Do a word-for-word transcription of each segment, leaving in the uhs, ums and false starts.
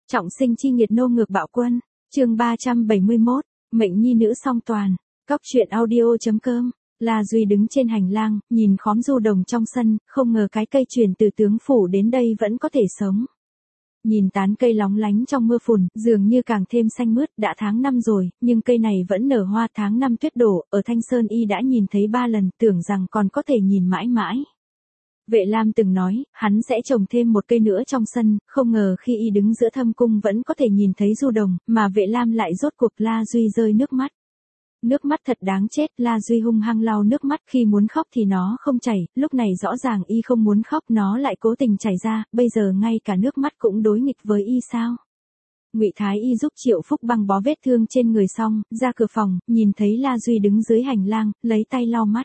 Trọng sinh chi nghiệt nô ngược bạo quân, chương ba trăm bảy mươi mốt, mệnh nhi nữ song toàn, cóc truyện audio.com. La Duy đứng trên hành lang, nhìn khóm du đồng trong sân, không ngờ cái cây truyền từ tướng phủ đến đây vẫn có thể sống. Nhìn tán cây lóng lánh trong mưa phùn, dường như càng thêm xanh mướt, đã tháng năm rồi, nhưng cây này vẫn nở hoa. Tháng năm tuyết đổ, ở Thanh Sơn y đã nhìn thấy ba lần, tưởng rằng còn có thể nhìn mãi mãi. Vệ Lam từng nói, hắn sẽ trồng thêm một cây nữa trong sân, không ngờ khi y đứng giữa thâm cung vẫn có thể nhìn thấy du đồng, mà Vệ Lam lại rốt cuộc. La Duy rơi nước mắt. Nước mắt thật đáng chết, La Duy hung hăng lau nước mắt, khi muốn khóc thì nó không chảy, lúc này rõ ràng y không muốn khóc nó lại cố tình chảy ra, bây giờ ngay cả nước mắt cũng đối nghịch với y sao? Ngụy Thái y giúp Triệu Phúc băng bó vết thương trên người xong, ra cửa phòng, nhìn thấy La Duy đứng dưới hành lang, lấy tay lau mắt.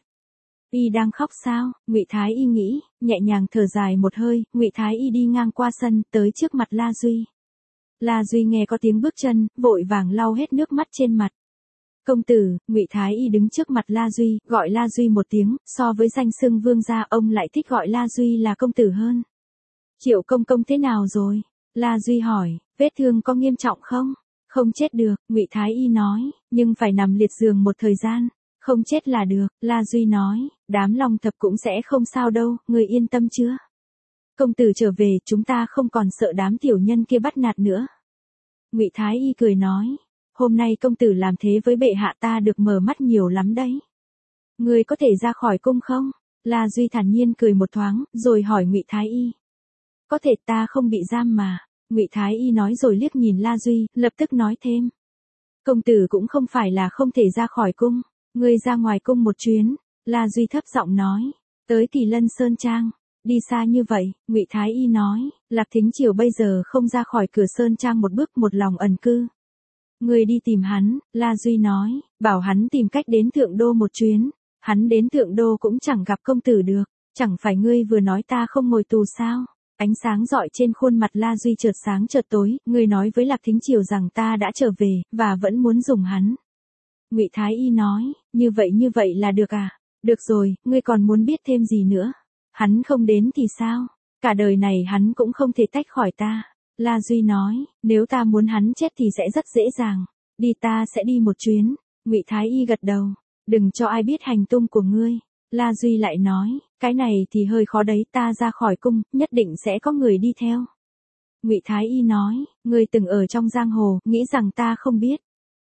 Y đang khóc sao? Ngụy Thái y nghĩ, nhẹ nhàng thở dài một hơi, Ngụy Thái y đi ngang qua sân, tới trước mặt La Duy. La Duy nghe có tiếng bước chân, vội vàng lau hết nước mắt trên mặt. Công tử, Ngụy Thái y đứng trước mặt La Duy, gọi La Duy một tiếng, so với danh xưng vương gia, ông lại thích gọi La Duy là công tử hơn. Triệu công công thế nào rồi? La Duy hỏi, vết thương có nghiêm trọng không? Không chết được, Ngụy Thái y nói, nhưng phải nằm liệt giường một thời gian. Không chết là được, La Duy nói, đám Long Thập cũng sẽ không sao đâu, người yên tâm chưa? Công tử trở về, chúng ta không còn sợ đám tiểu nhân kia bắt nạt nữa. Ngụy Thái y cười nói, hôm nay công tử làm thế với bệ hạ ta được mở mắt nhiều lắm đấy. Người có thể ra khỏi cung không? La Duy thản nhiên cười một thoáng, rồi hỏi Ngụy Thái y. Có thể, ta không bị giam mà. Ngụy Thái y nói rồi liếc nhìn La Duy, lập tức nói thêm. Công tử cũng không phải là không thể ra khỏi cung. Ngươi ra ngoài cung một chuyến, La Duy thấp giọng nói, tới Kỳ Lân Sơn Trang, đi xa như vậy, Ngụy Thái y nói, Lạc Thính Triều bây giờ không ra khỏi cửa Sơn Trang một bước, một lòng ẩn cư. Ngươi đi tìm hắn, La Duy nói, bảo hắn tìm cách đến Thượng Đô một chuyến, hắn đến Thượng Đô cũng chẳng gặp công tử được, chẳng phải ngươi vừa nói ta không ngồi tù sao? Ánh sáng rọi trên khuôn mặt La Duy chợt sáng chợt tối, ngươi nói với Lạc Thính Triều rằng ta đã trở về, và vẫn muốn dùng hắn. Ngụy Thái y nói, như vậy như vậy là được à? Được rồi, ngươi còn muốn biết thêm gì nữa? Hắn không đến thì sao? Cả đời này hắn cũng không thể tách khỏi ta. La Duy nói, nếu ta muốn hắn chết thì sẽ rất dễ dàng. Đi, ta sẽ đi một chuyến. Ngụy Thái y gật đầu, đừng cho ai biết hành tung của ngươi. La Duy lại nói, cái này thì hơi khó đấy, ta ra khỏi cung, nhất định sẽ có người đi theo. Ngụy Thái y nói, ngươi từng ở trong giang hồ, nghĩ rằng ta không biết.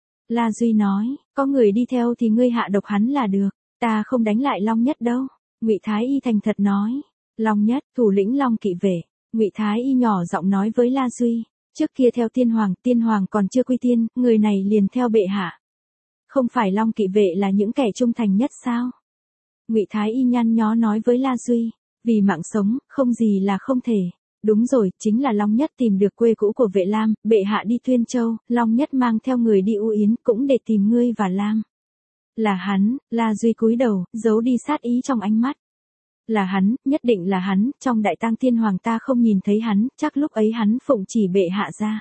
La Duy nói, có người đi theo thì ngươi hạ độc hắn là được, ta không đánh lại Long Nhất đâu. Ngụy Thái y thành thật nói, Long Nhất, thủ lĩnh Long Kỵ vệ. Ngụy Thái y nhỏ giọng nói với La Duy, trước kia theo tiên hoàng, tiên hoàng còn chưa quy tiên, người này liền theo bệ hạ. Không phải Long Kỵ vệ là những kẻ trung thành nhất sao? Ngụy Thái y nhăn nhó nói với La Duy, vì mạng sống, không gì là không thể. Đúng rồi, chính là Long Nhất tìm được quê cũ của Vệ Lam, bệ hạ đi Tuyên Châu, Long Nhất mang theo người đi U Yến, cũng để tìm ngươi và Lam. Là hắn, La Duy cúi đầu, giấu đi sát ý trong ánh mắt. Là hắn, nhất định là hắn, trong đại tang thiên hoàng ta không nhìn thấy hắn, chắc lúc ấy hắn phụng chỉ bệ hạ ra.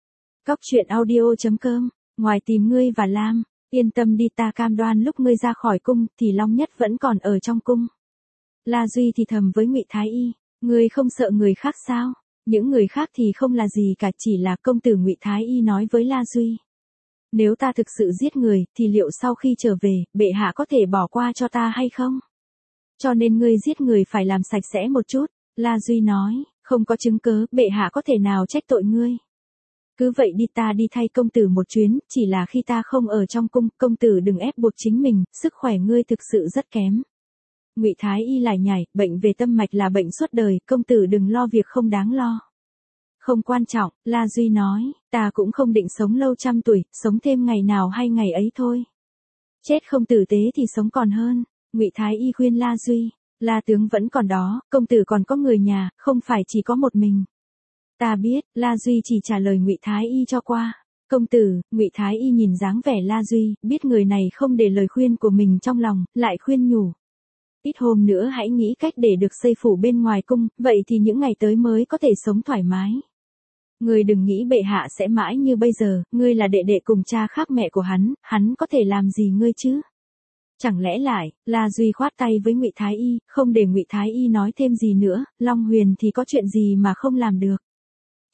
Cóc truyện audio.com, ngoài tìm ngươi và Lam, yên tâm đi, ta cam đoan lúc ngươi ra khỏi cung, thì Long Nhất vẫn còn ở trong cung. La Duy thì thầm với Ngụy Thái y. Ngươi không sợ người khác sao? Những người khác thì không là gì cả, chỉ là công tử. Ngụy Thái y nói với La Duy. Nếu ta thực sự giết người, thì liệu sau khi trở về, bệ hạ có thể bỏ qua cho ta hay không? Cho nên ngươi giết người phải làm sạch sẽ một chút. La Duy nói, không có chứng cớ, bệ hạ có thể nào trách tội ngươi. Cứ vậy đi, ta đi thay công tử một chuyến, chỉ là khi ta không ở trong cung, công tử đừng ép buộc chính mình, sức khỏe ngươi thực sự rất kém. Ngụy Thái y lại nhảy, bệnh về tâm mạch là bệnh suốt đời, công tử đừng lo việc không đáng lo. Không quan trọng, La Duy nói, ta cũng không định sống lâu trăm tuổi, sống thêm ngày nào hay ngày ấy thôi. Chết không tử tế thì sống còn hơn. Ngụy Thái y khuyên La Duy, La tướng vẫn còn đó, công tử còn có người nhà, không phải chỉ có một mình. Ta biết, La Duy chỉ trả lời Ngụy Thái y cho qua. Công tử, Ngụy Thái y nhìn dáng vẻ La Duy, biết người này không để lời khuyên của mình trong lòng, lại khuyên nhủ. Ít hôm nữa hãy nghĩ cách để được xây phủ bên ngoài cung, vậy thì những ngày tới mới có thể sống thoải mái. Ngươi đừng nghĩ bệ hạ sẽ mãi như bây giờ, ngươi là đệ đệ cùng cha khác mẹ của hắn, hắn có thể làm gì ngươi chứ? Chẳng lẽ lại, La Duy khoát tay với Ngụy Thái y, không để Ngụy Thái y nói thêm gì nữa, Long Huyền thì có chuyện gì mà không làm được.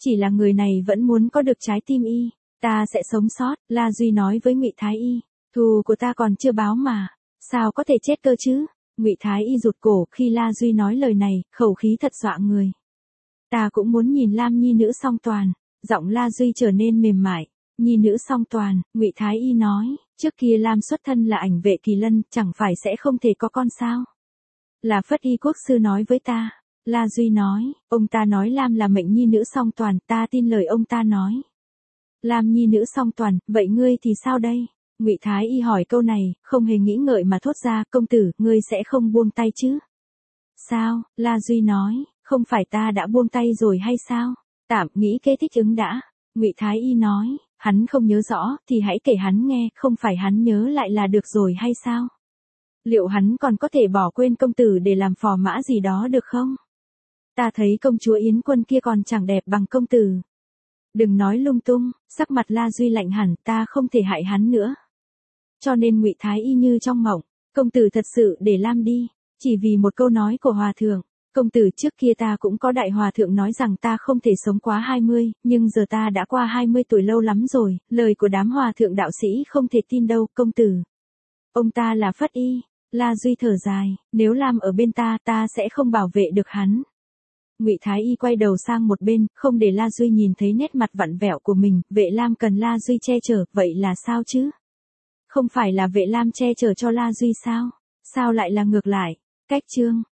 Chỉ là người này vẫn muốn có được trái tim y. Ta sẽ sống sót, La Duy nói với Ngụy Thái Y. Thù của ta còn chưa báo mà. Sao có thể chết cơ chứ? Ngụy Thái Y rụt cổ khi La Duy nói lời này, khẩu khí thật dọa người. Ta cũng muốn nhìn Lam nhi nữ song toàn. Giọng La Duy trở nên mềm mại. Nhi nữ song toàn, Ngụy Thái Y nói, trước kia Lam xuất thân là ảnh vệ kỳ lân, chẳng phải sẽ không thể có con sao? Là Phất Y quốc sư nói với ta. La Duy nói, ông ta nói Lam là mệnh nhi nữ song toàn, ta tin lời ông ta nói. Lam nhi nữ song toàn, vậy ngươi thì sao đây? Ngụy Thái Y hỏi câu này, không hề nghĩ ngợi mà thốt ra, công tử, ngươi sẽ không buông tay chứ? Sao? La Duy nói, không phải ta đã buông tay rồi hay sao? Tạm nghĩ kế thích ứng đã. Ngụy Thái Y nói, hắn không nhớ rõ, thì hãy kể hắn nghe, không phải hắn nhớ lại là được rồi hay sao? Liệu hắn còn có thể bỏ quên công tử để làm phò mã gì đó được không? Ta thấy công chúa Yến Quân kia còn chẳng đẹp bằng công tử. Đừng nói lung tung, sắc mặt La Duy lạnh hẳn, ta không thể hại hắn nữa. Cho nên Ngụy Thái Y như trong mộng, công tử thật sự để Lam đi, chỉ vì một câu nói của hòa thượng. Công tử, trước kia ta cũng có đại hòa thượng nói rằng ta không thể sống quá hai mươi, nhưng giờ ta đã qua hai mươi tuổi lâu lắm rồi, lời của đám hòa thượng đạo sĩ không thể tin đâu, công tử. Ông ta là Phất Y. La Duy thở dài, nếu Lam ở bên ta, ta sẽ không bảo vệ được hắn. Ngụy Thái Y quay đầu sang một bên, không để La Duy nhìn thấy nét mặt vặn vẹo của mình, vệ Lam cần La Duy che chở, vậy là sao chứ? Không phải là vệ Lam che chở cho La Duy sao? Sao lại là ngược lại? Cách chương